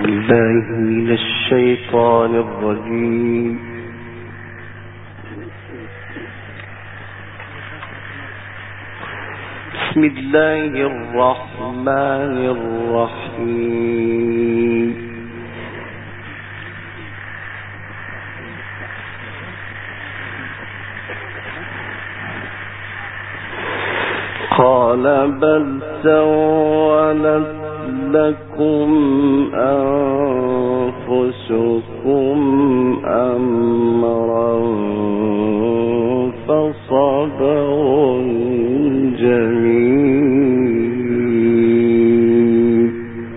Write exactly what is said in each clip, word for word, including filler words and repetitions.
بالله من الشيطان الرجيم. بسم الله الرحمن الرحيم. قال بل سولت لكم أنفسكم أمرا فصبر جميل.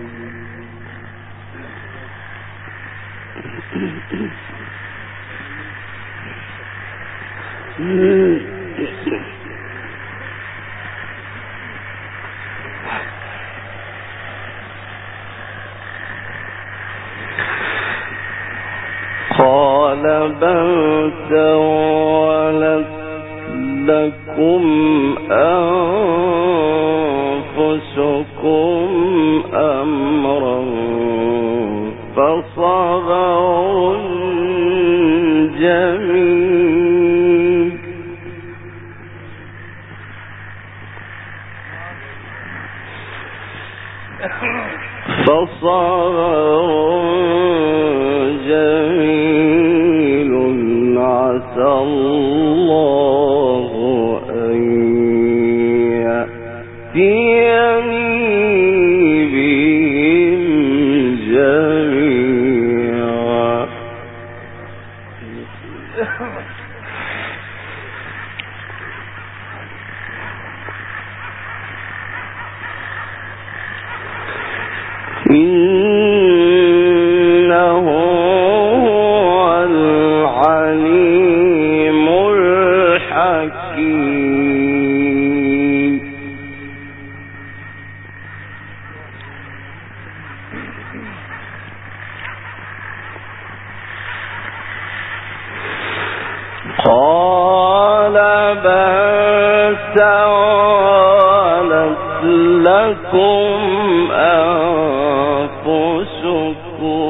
قال بل سولت لكم أنفسكم أمرا فصبر جميل. فصبر جميل عسى الله أن يأتيني بهم جميعا. إنه هو العليم الحكيم. قال بل سولت لكم أنفسكم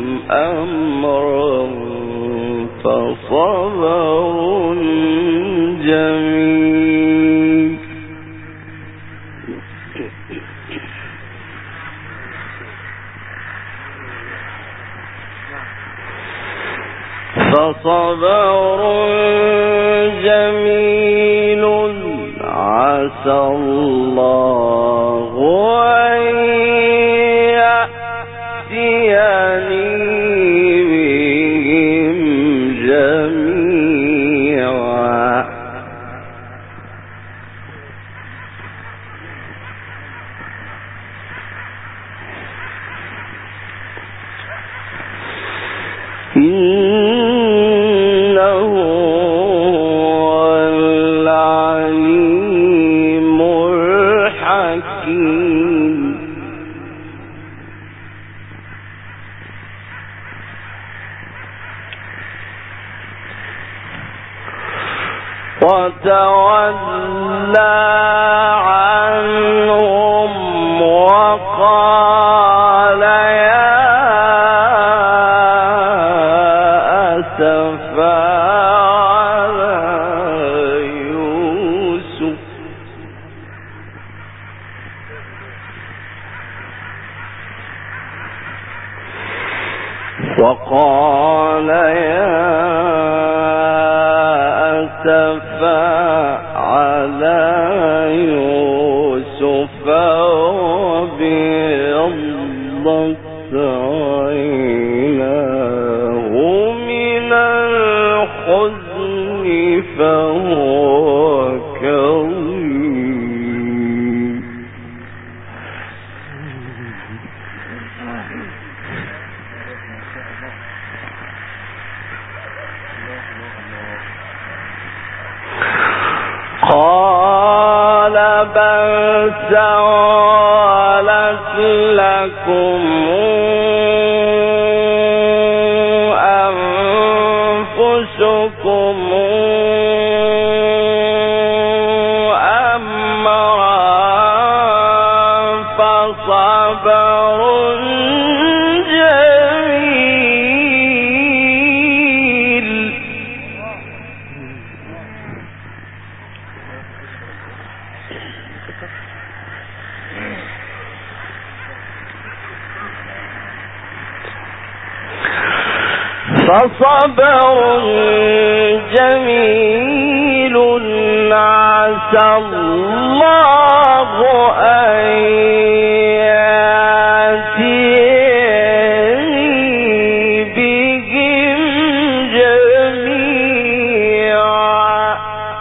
أمرا فصبر جميل. فصبر جميل عسى الله أن يأتيني بهم جميعا. إنه هو العليم الحكيم. وتولى عنهم وقال يا أسفا على يوسف وقال يا أسفا على يوسف وابيضت عيناه من الحزن فهو كظيم. قال بل سولت لكم أنفسكم أمرا فصبر فصبر جميل عسى الله أن يأتيني بهم جميعا.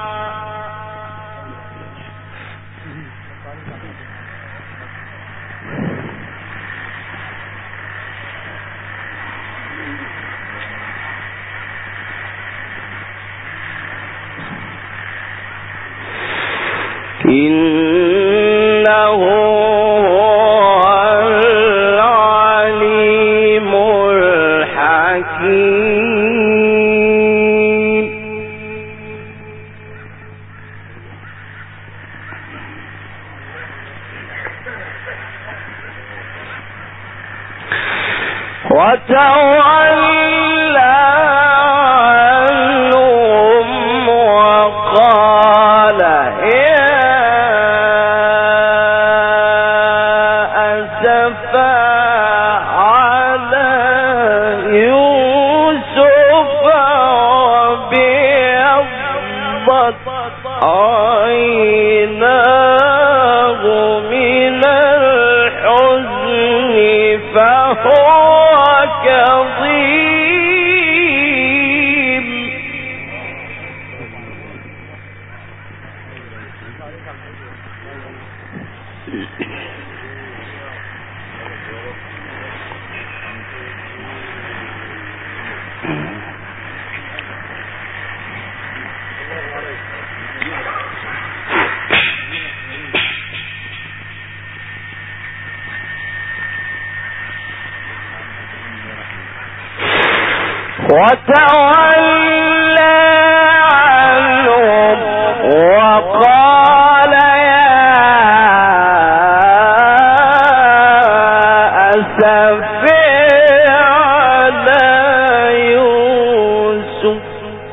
إنه هو العليم الحكيم. وتولى عنهم وقال عيناه من الحزن فهو كظيم. وتولى عنهم وقال يا أسفي على يوسف.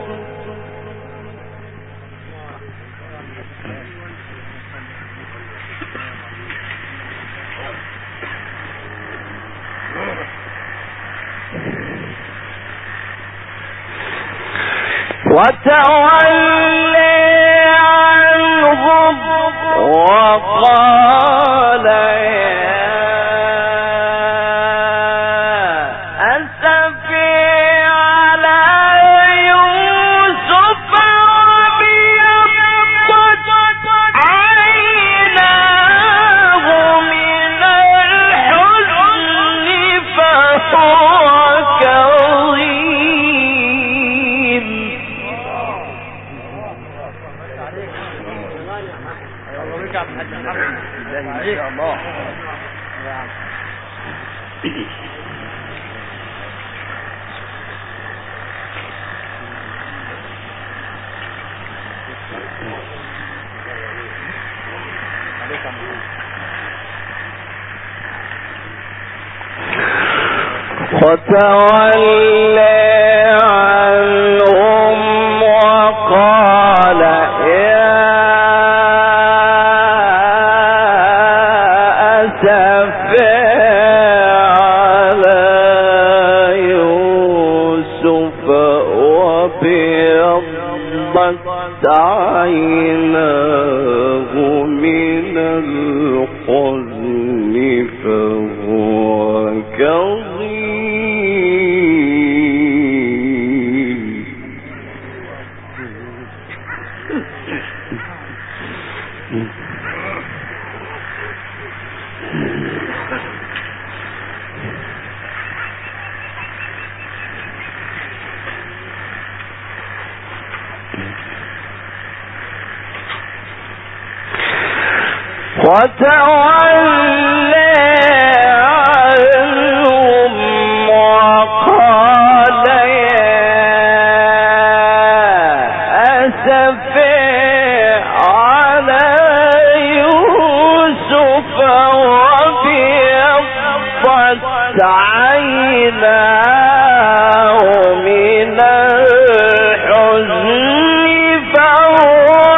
وتولى عنهم وقال يا أسفي على يوسف وابيضت عيناه من الحزن فهو كظيم. وتولى عنهم وقال يا أسفي على يوسف وابيضت عيناه من الحزن فهو كظيم. وتولى عنهم وقال يا أسفي على يوسف وابيضت عيناه من الحزن فهو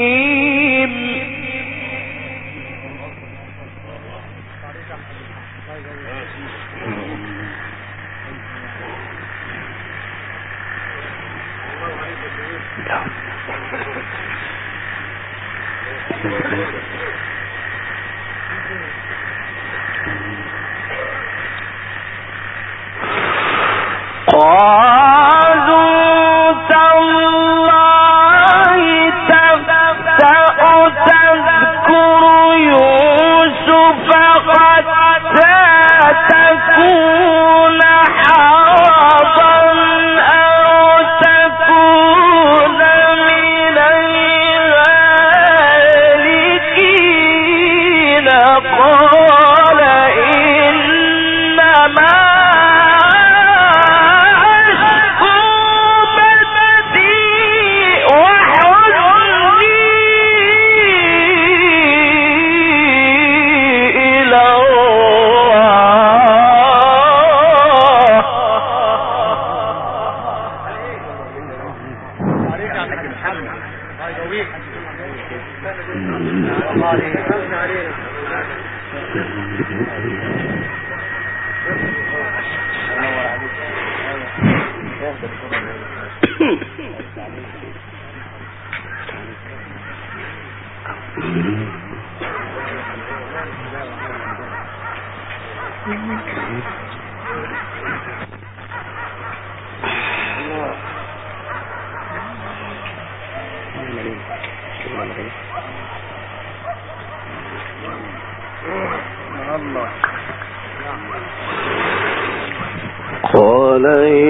كظيم. قال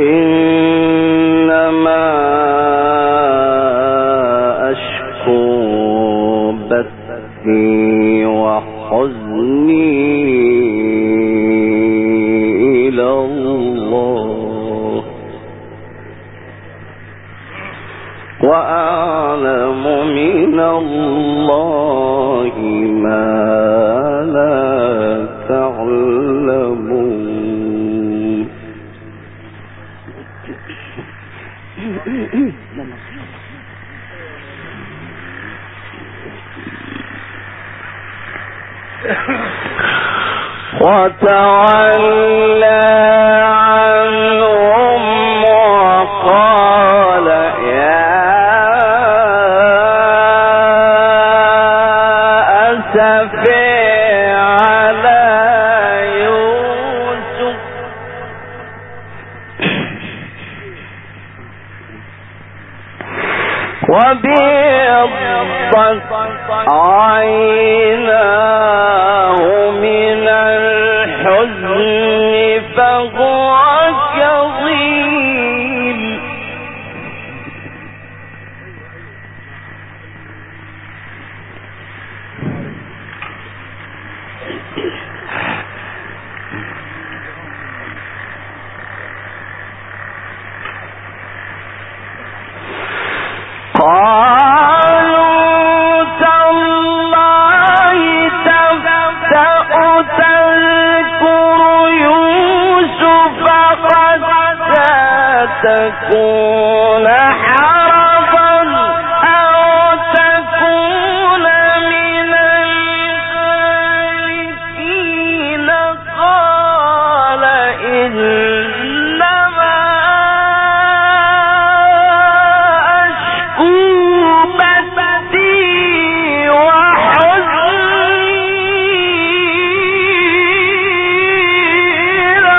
إنما أشكو بثي وحزني إلى الله وأعلم من الله ما لا تعلمون. وتولى عنهم وقال يا أسفي على يوسف وابيضت عيناه من الحزن فهو كظيم. قالوا تالله تفتأ تذكر يوسف حتى تكون حرضا أو تكون من الهالكين. قال إنما أشكو بثي وحزني إلى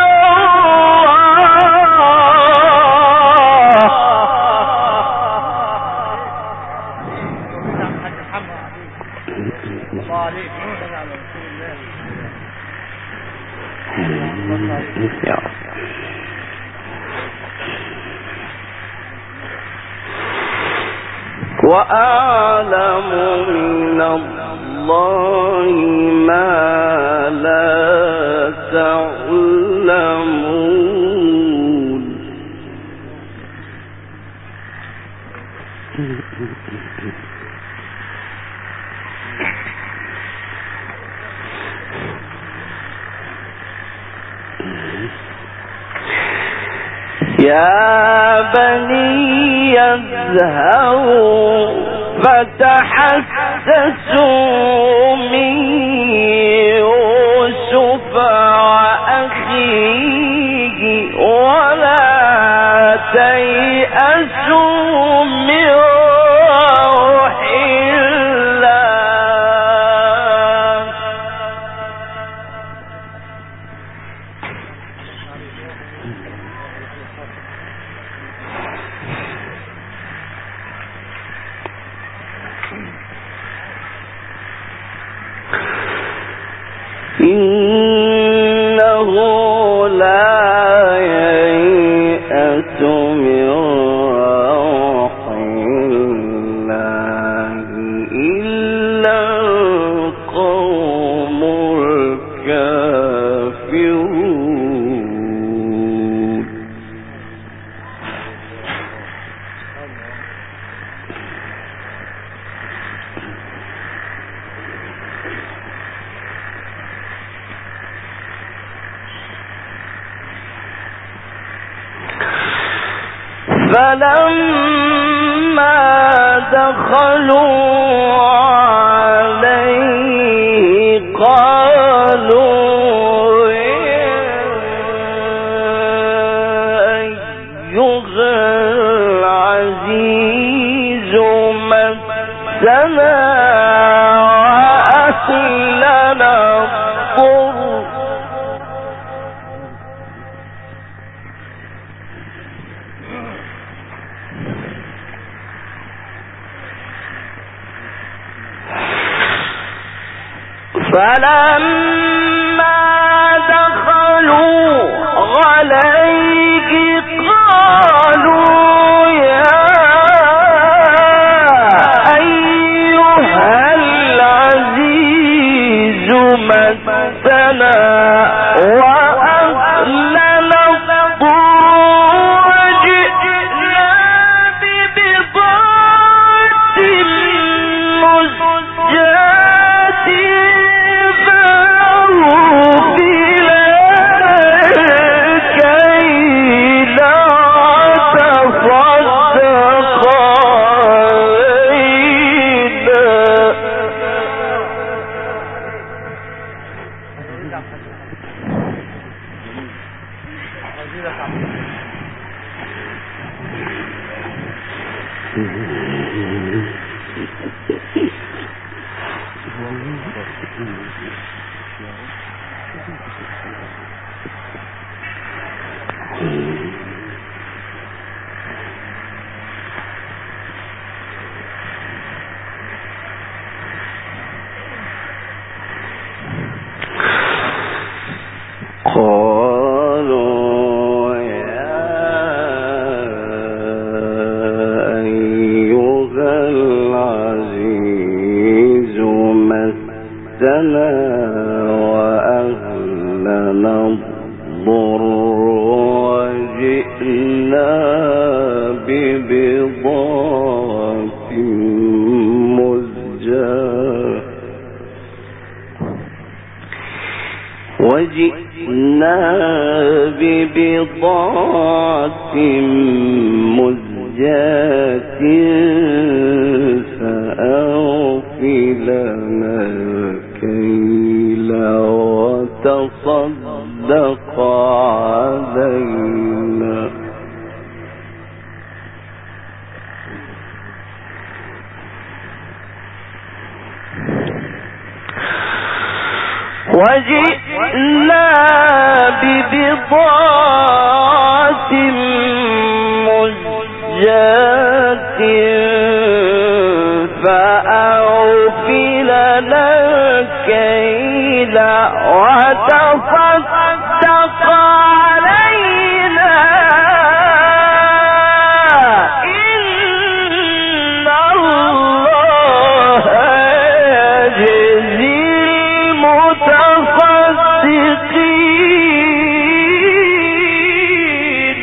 وأعلم من الله ما لا تعلمون. يا بني اذهبوا فتحسسوا من يوسف الكافرون فلما دخلوا عليه قالوا يا أيها العزيز مسنا وأهلنا الضر فلما دخلوا عليه قالوا يا أيها العزيز مسنا وأهلنا الضر وجئنا ببضاعة مزجاة قالوا يا أيها العزيز مسنا وأهلنا الضر وجئنا ببضاعة مزجاة وجئنا ببضاعة مزجاة فأوفي لنا الكيل وتصدق علينا وجئنا ببضاعة مزجاة فأوفي لنا الكيل وتصدق علينا إن الله يجزي المتصدقين.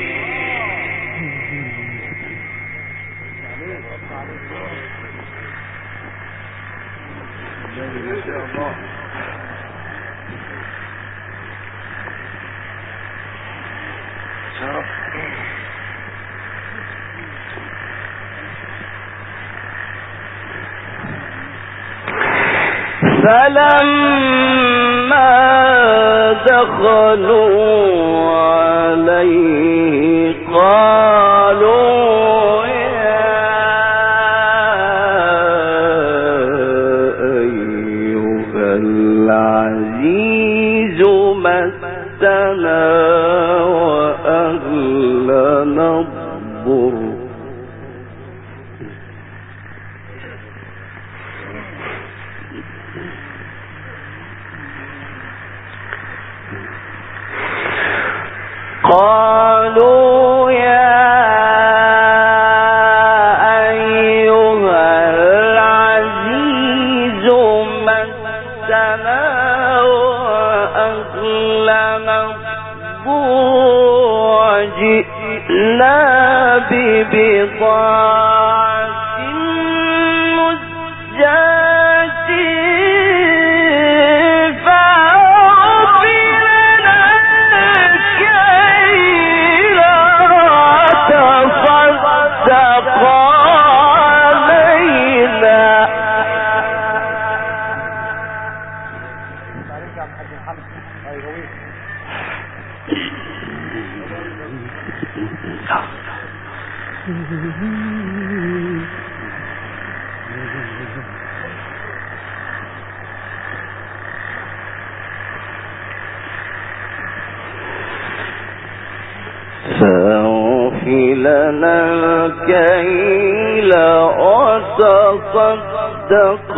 فلما دخلوا عليه قالوا يا أيها العزيز مسنا وأهلنا الضر قالوا يا أيها العزيز مسنا وأهلنا وجئنا ببضاعة مزجاة فأعطينا الكيل وتصدق علينا. فأوفي لنا الكيل وتصدق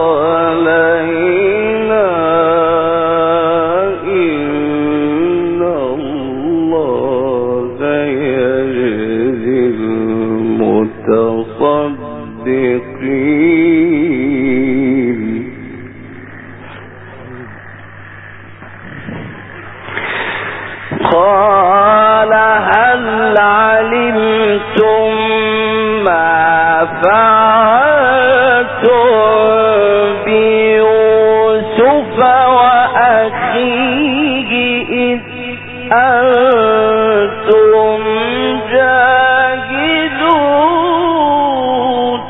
علينا إن الله يجزي المتصدقين. قال هل علمتم ما فعلتم بيوسف وأخيه إذ أنتم جاهلون.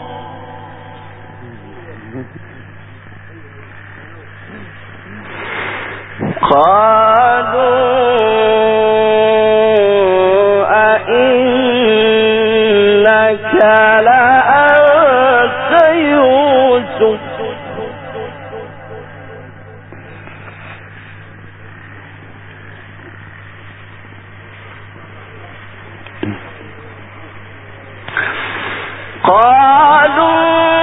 قالوا أئنك لأنت يوسف قالوا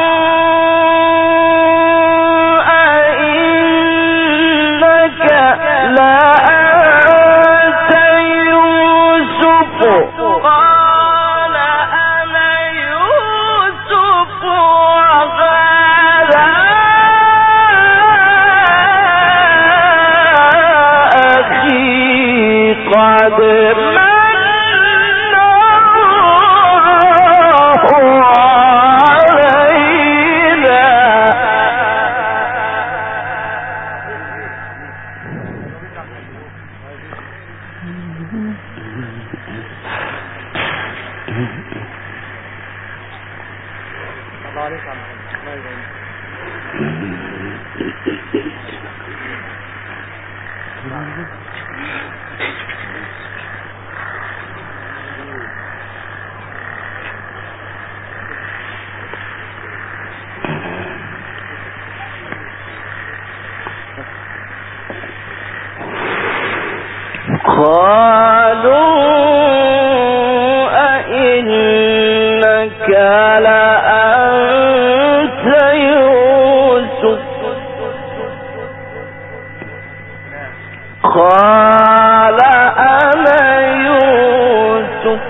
قالوا أئنك لأنت يوسف قال أنا يوسف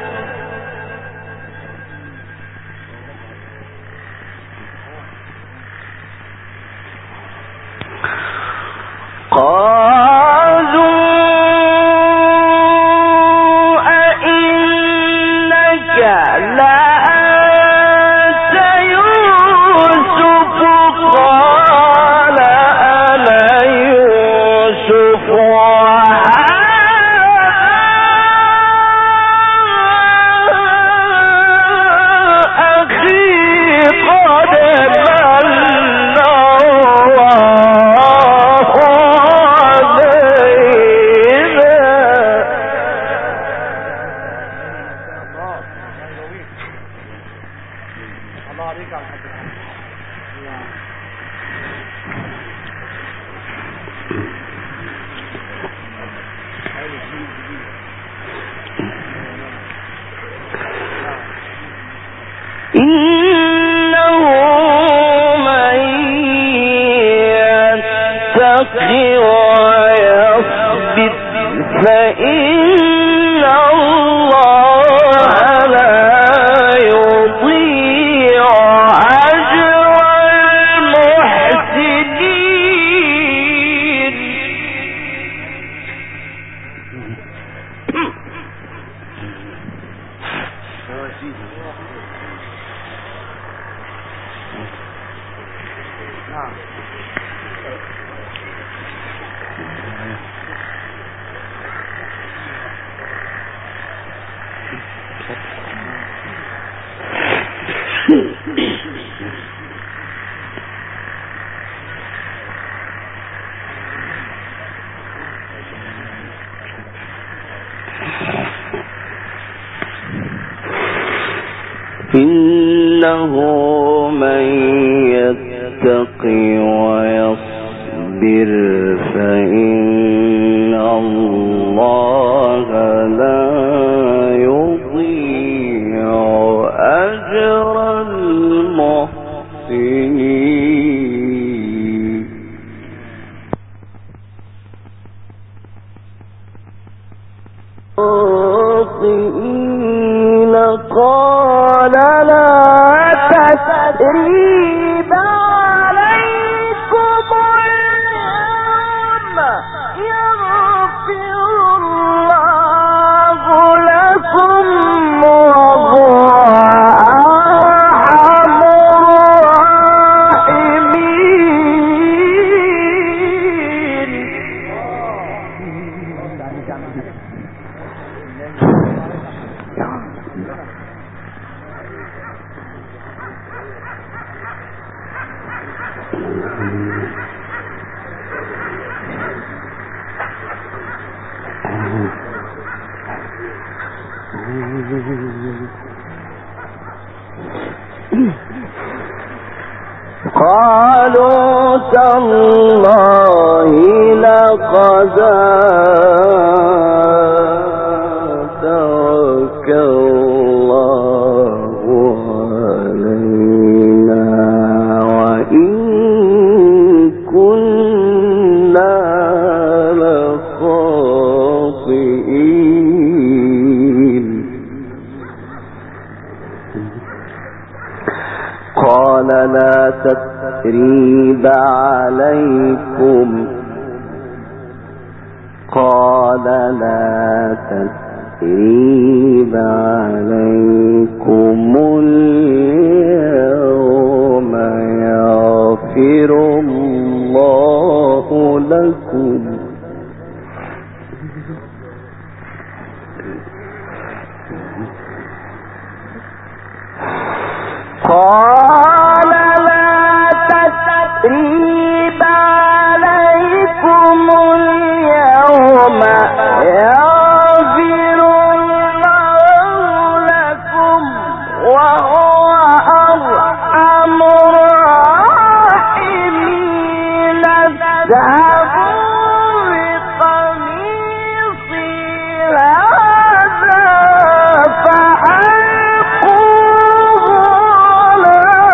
إنه من يتق ويصبر فإن الله لا يضيع أجر المحسنين. إنه من يتقي ويصبر فإن الله لا يضيع أجر المحسنين. قال لا تثريب عليكم اليوم يغفر الله لكم وهو أرحم قالوا تالله لقد آثرك الله علينا وإن كنا لخاطئين. قال لا تثريب عليكم قال لا تثريب عليكم اليوم يغفر الله لكم قال لا تثريب عليكم اليوم يغفر الله لكم وهو أرحم الراحمين. اذهبوا بقميصي هذا فألقوه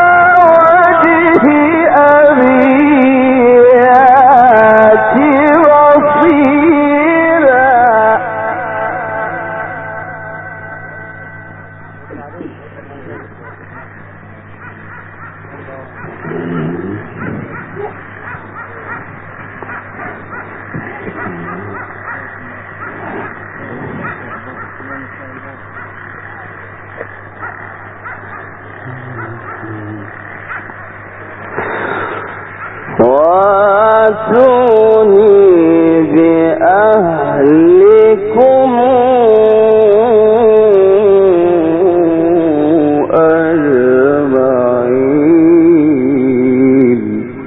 واتوني بأهلكم أجمعين.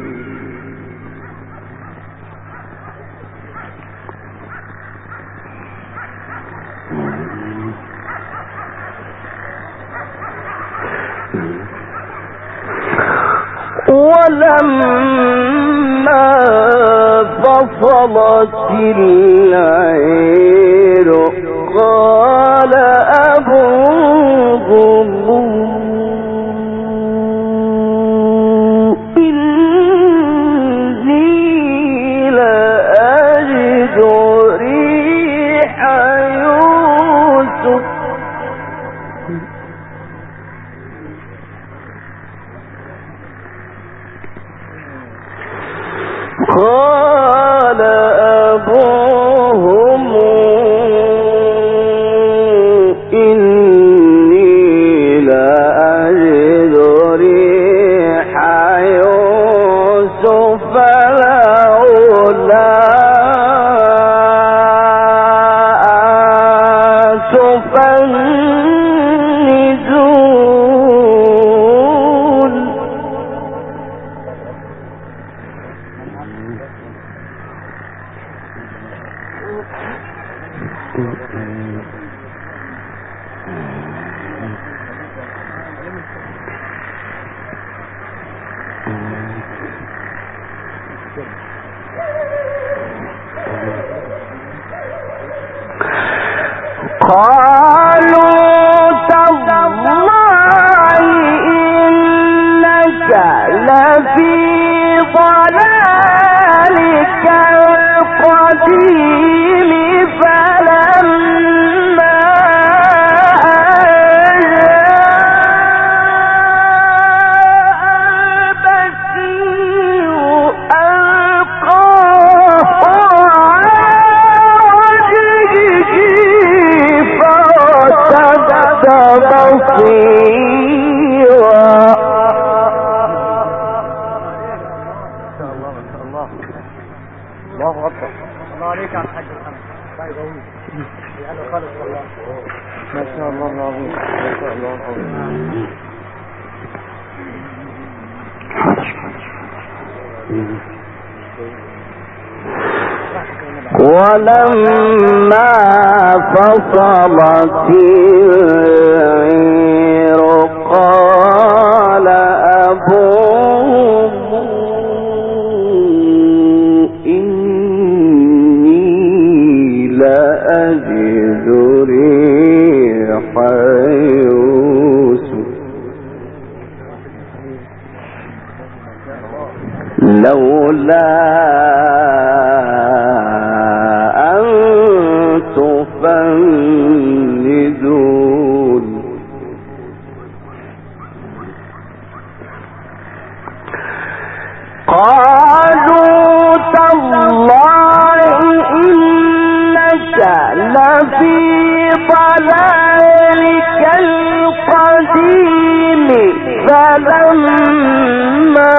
ولما فصلت العير قال أبوهم إني لأجد ريح يوسف قال أبوهم إني لأجد ريح يوسف لولا أن تفندون. ولما فصلت العير قال أبوهم إني لأجد ريح يوسف لولا فندون قالوا تالله إنك لفي ضلالك القديم فلما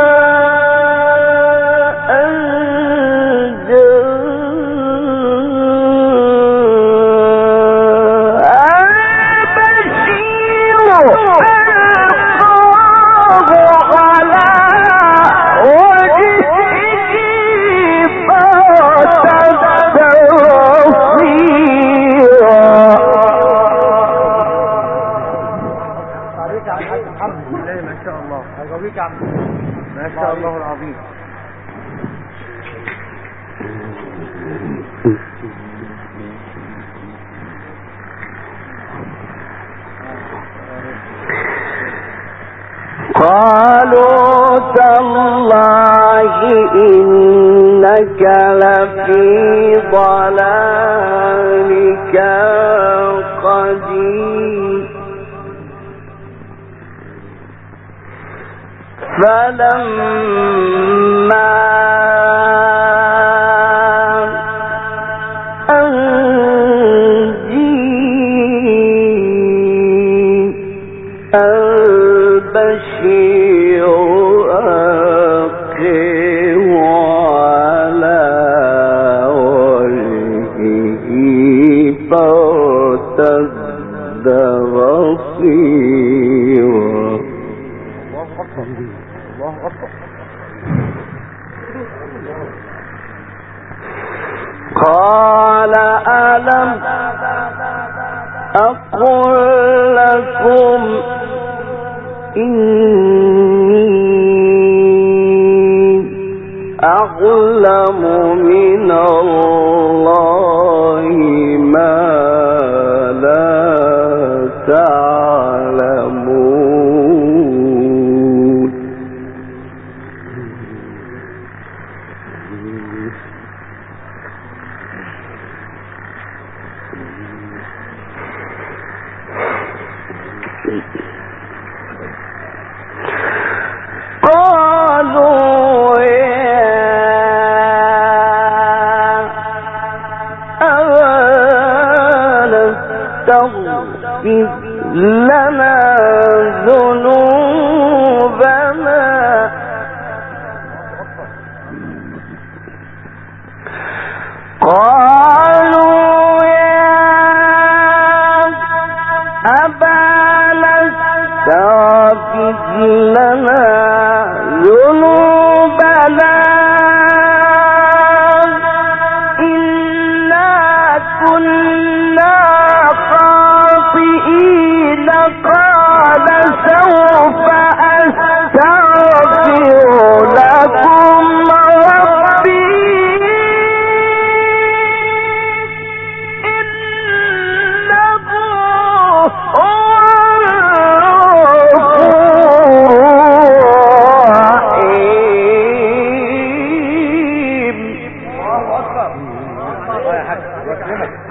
ما شاء الله العظيم. قالوا تالله إنك لفي ضلالك القديم فلما أن جيء البشير ألقيه على وجهه فارتد بصيرا قال ألم أقل لكم إني أعلم من الله ما لا تعلمون قالوا يا أبانا استغفر لنا ذنوبنا قالوا يا أبانا استغفر لنا ذنوبنا إنا كنا خاطئين قال سوف أستغفر لكم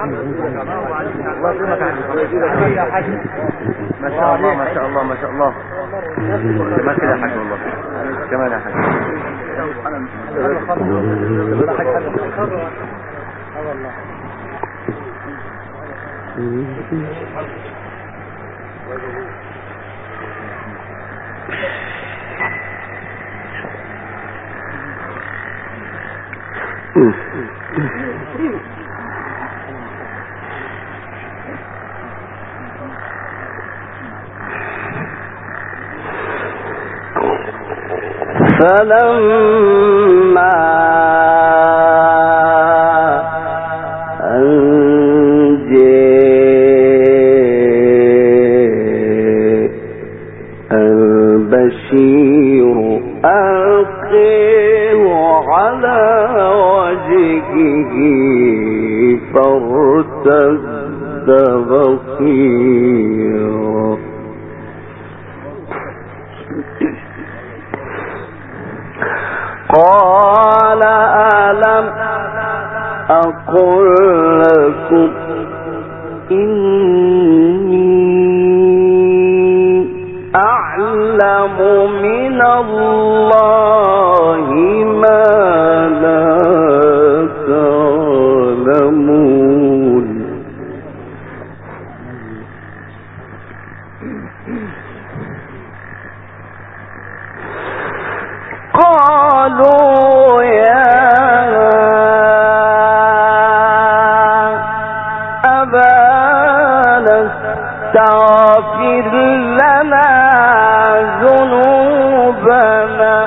ما شاء الله ما شاء الله ما شاء الله. كمان كده يا حاج والله. كمان يا حاج. فلما البشير ألقيه على وجهه فارتد بصيرا قال ألم أقل لكم إني أعلم من الله ما لا تعلمون قالوا يا أبانا استغفر لنا ذنوبنا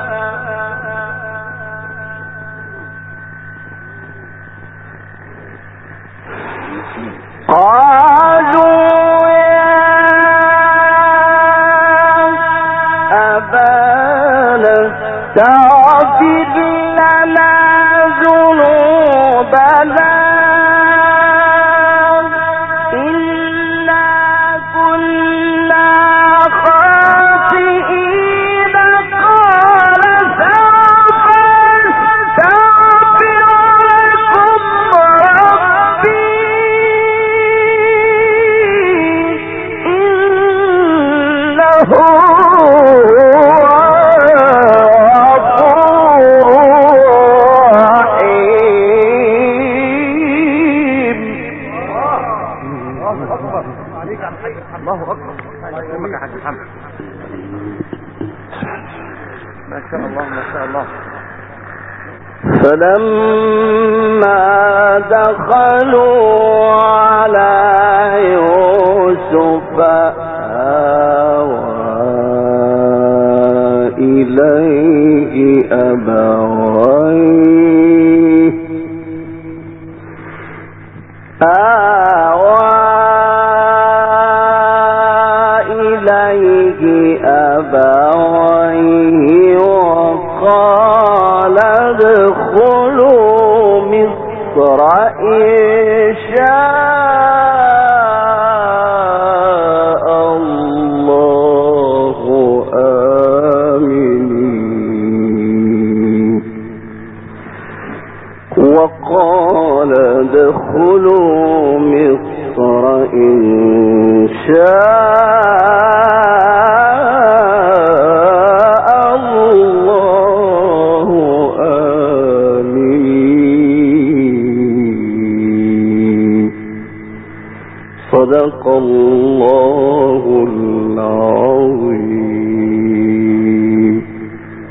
قالوا يا أبانا استغفر لنا ذنوبنا إنا كنا خاطئين قال سوف أستغفر لكم ربي إنه الله أكبر. يكرمك يا حاج محمد. ما شاء الله ما شاء الله. فلما دخلوا على يوسف آوى إليه أبويه آوى إليه أبويه وقال ادخلوا مصر إن شاء الله آمنين وقال ادخلوا مصر إن شاء الله آمين صدق الله العظيم.